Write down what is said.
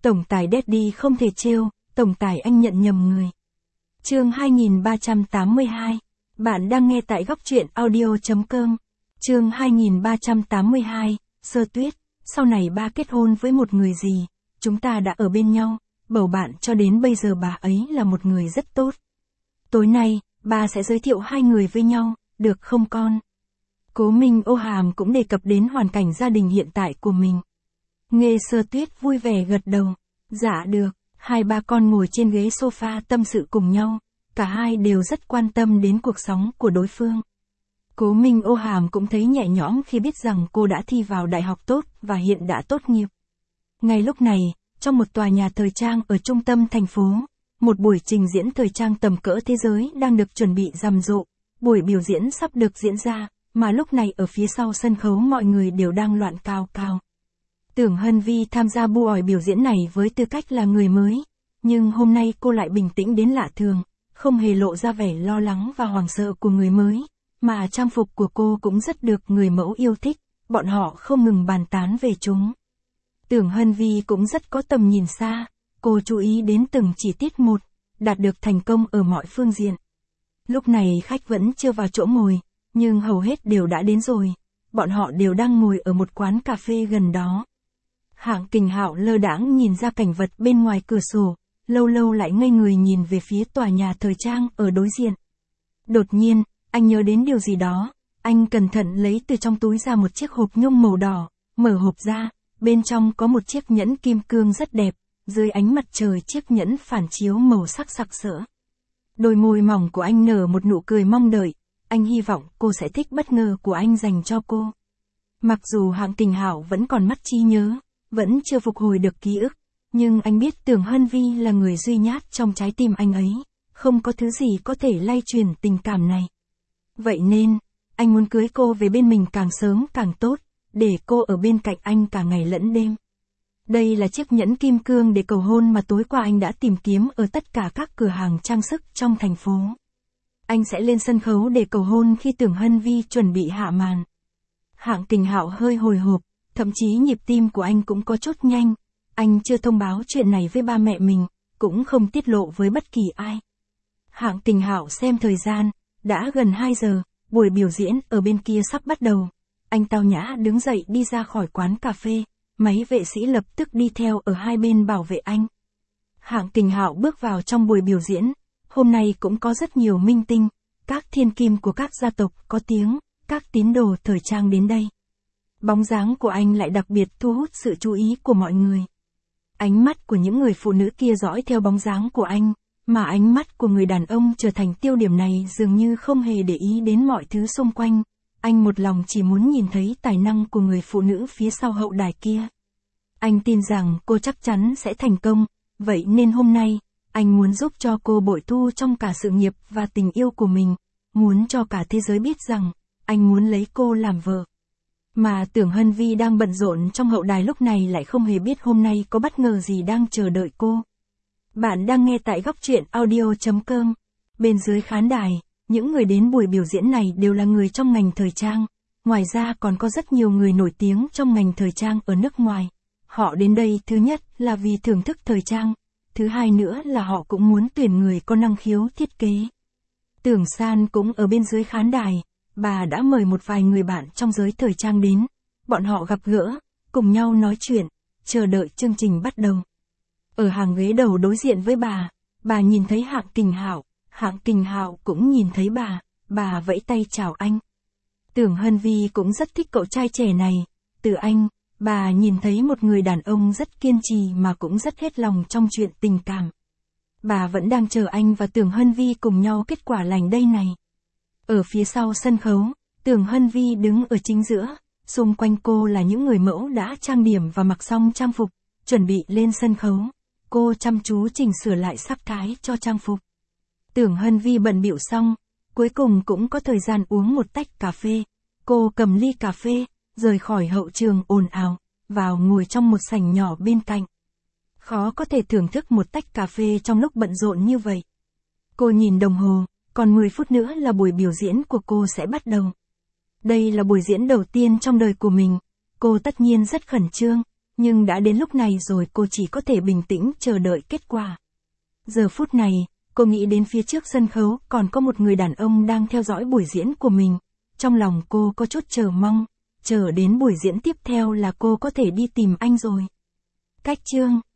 Tổng tài Daddy không thể trêu, tổng tài anh nhận nhầm người. Chương 2382. Bạn đang nghe tại góc truyện audio.com. Chương 2382. Sơ Tuyết, sau này ba kết hôn với một người gì, chúng ta đã ở bên nhau, bầu bạn cho đến bây giờ bà ấy là một người rất tốt. Tối nay, ba sẽ giới thiệu hai người với nhau, được không con? Cố Minh Ô Hàm cũng đề cập đến hoàn cảnh gia đình hiện tại của mình. Nghe Sơ Tuyết vui vẻ gật đầu. Dạ được, hai ba con ngồi trên ghế sofa tâm sự cùng nhau, cả hai đều rất quan tâm đến cuộc sống của đối phương. Cố Minh Ô Hàm cũng thấy nhẹ nhõm khi biết rằng cô đã thi vào đại học tốt và hiện đã tốt nghiệp. Ngay lúc này, trong một tòa nhà thời trang ở trung tâm thành phố, một buổi trình diễn thời trang tầm cỡ thế giới đang được chuẩn bị rầm rộ. Buổi biểu diễn sắp được diễn ra, mà lúc này ở phía sau sân khấu mọi người đều đang loạn cào cào. Tưởng Hân Vi tham gia buổi biểu diễn này với tư cách là người mới, nhưng hôm nay cô lại bình tĩnh đến lạ thường, không hề lộ ra vẻ lo lắng và hoảng sợ của người mới, mà trang phục của cô cũng rất được người mẫu yêu thích, bọn họ không ngừng bàn tán về chúng. Tưởng Hân Vi cũng rất có tầm nhìn xa, cô chú ý đến từng chi tiết một, đạt được thành công ở mọi phương diện. Lúc này khách vẫn chưa vào chỗ ngồi, nhưng hầu hết đều đã đến rồi, bọn họ đều đang ngồi ở một quán cà phê gần đó. Hạng Kình Hạo lơ đãng nhìn ra cảnh vật bên ngoài cửa sổ, lâu lâu lại ngây người nhìn về phía tòa nhà thời trang ở đối diện. Đột nhiên, anh nhớ đến điều gì đó, anh cẩn thận lấy từ trong túi ra một chiếc hộp nhung màu đỏ, mở hộp ra, bên trong có một chiếc nhẫn kim cương rất đẹp, dưới ánh mặt trời chiếc nhẫn phản chiếu màu sắc sặc sỡ. Đôi môi mỏng của anh nở một nụ cười mong đợi, anh hy vọng cô sẽ thích bất ngờ của anh dành cho cô. Mặc dù Hạng Kình Hạo vẫn còn mất trí nhớ, vẫn chưa phục hồi được ký ức, nhưng anh biết Tưởng Hân Vi là người duy nhất trong trái tim anh ấy, không có thứ gì có thể lay truyền tình cảm này. Vậy nên, anh muốn cưới cô về bên mình càng sớm càng tốt, để cô ở bên cạnh anh cả ngày lẫn đêm. Đây là chiếc nhẫn kim cương để cầu hôn mà tối qua anh đã tìm kiếm ở tất cả các cửa hàng trang sức trong thành phố. Anh sẽ lên sân khấu để cầu hôn khi Tưởng Hân Vi chuẩn bị hạ màn. Hạng Kình Hạo hơi hồi hộp, thậm chí nhịp tim của anh cũng có chút nhanh. Anh chưa thông báo chuyện này với ba mẹ mình, cũng không tiết lộ với bất kỳ ai. Hạng Kình Hạo xem thời gian, đã gần 2 giờ, buổi biểu diễn ở bên kia sắp bắt đầu. Anh tao nhã đứng dậy đi ra khỏi quán cà phê, mấy vệ sĩ lập tức đi theo ở hai bên bảo vệ anh. Hạng Kình Hạo bước vào trong buổi biểu diễn, hôm nay cũng có rất nhiều minh tinh, các thiên kim của các gia tộc có tiếng, các tín đồ thời trang đến đây. Bóng dáng của anh lại đặc biệt thu hút sự chú ý của mọi người. Ánh mắt của những người phụ nữ kia dõi theo bóng dáng của anh, mà ánh mắt của người đàn ông trở thành tiêu điểm này dường như không hề để ý đến mọi thứ xung quanh. Anh một lòng chỉ muốn nhìn thấy tài năng của người phụ nữ phía sau hậu đài kia. Anh tin rằng cô chắc chắn sẽ thành công, vậy nên hôm nay, anh muốn giúp cho cô bội thu trong cả sự nghiệp và tình yêu của mình, muốn cho cả thế giới biết rằng, anh muốn lấy cô làm vợ. Mà Tưởng Hân Vi đang bận rộn trong hậu đài lúc này lại không hề biết hôm nay có bất ngờ gì đang chờ đợi cô. Bạn đang nghe tại góc truyện audio.com. Bên dưới khán đài, những người đến buổi biểu diễn này đều là người trong ngành thời trang. Ngoài ra còn có rất nhiều người nổi tiếng trong ngành thời trang ở nước ngoài. Họ đến đây thứ nhất là vì thưởng thức thời trang, thứ hai nữa là họ cũng muốn tuyển người có năng khiếu thiết kế. Tưởng San cũng ở bên dưới khán đài, bà đã mời một vài người bạn trong giới thời trang đến. Bọn họ gặp gỡ, cùng nhau nói chuyện, chờ đợi chương trình bắt đầu. Ở hàng ghế đầu đối diện với bà nhìn thấy Hạng Kình Hạo cũng nhìn thấy bà vẫy tay chào anh. Tưởng Hân Vi cũng rất thích cậu trai trẻ này, từ anh, bà nhìn thấy một người đàn ông rất kiên trì mà cũng rất hết lòng trong chuyện tình cảm. Bà vẫn đang chờ anh và Tưởng Hân Vi cùng nhau kết quả lành đây này. Ở phía sau sân khấu, Tưởng Hân Vi đứng ở chính giữa, xung quanh cô là những người mẫu đã trang điểm và mặc xong trang phục, chuẩn bị lên sân khấu. Cô chăm chú chỉnh sửa lại sắc thái cho trang phục. Tưởng Hân Vi bận bịu xong, cuối cùng cũng có thời gian uống một tách cà phê. Cô cầm ly cà phê, rời khỏi hậu trường ồn ào, vào ngồi trong một sảnh nhỏ bên cạnh. Khó có thể thưởng thức một tách cà phê trong lúc bận rộn như vậy. Cô nhìn đồng hồ, còn 10 phút nữa là buổi biểu diễn của cô sẽ bắt đầu. Đây là buổi diễn đầu tiên trong đời của mình. Cô tất nhiên rất khẩn trương, Nhưng đã đến lúc này rồi, cô chỉ có thể bình tĩnh chờ đợi kết quả. Giờ phút này, cô nghĩ đến phía trước sân khấu còn có một người đàn ông đang theo dõi buổi diễn của mình. Trong lòng cô có chút chờ mong, chờ đến buổi diễn tiếp theo là cô có thể đi tìm anh rồi. Cách chương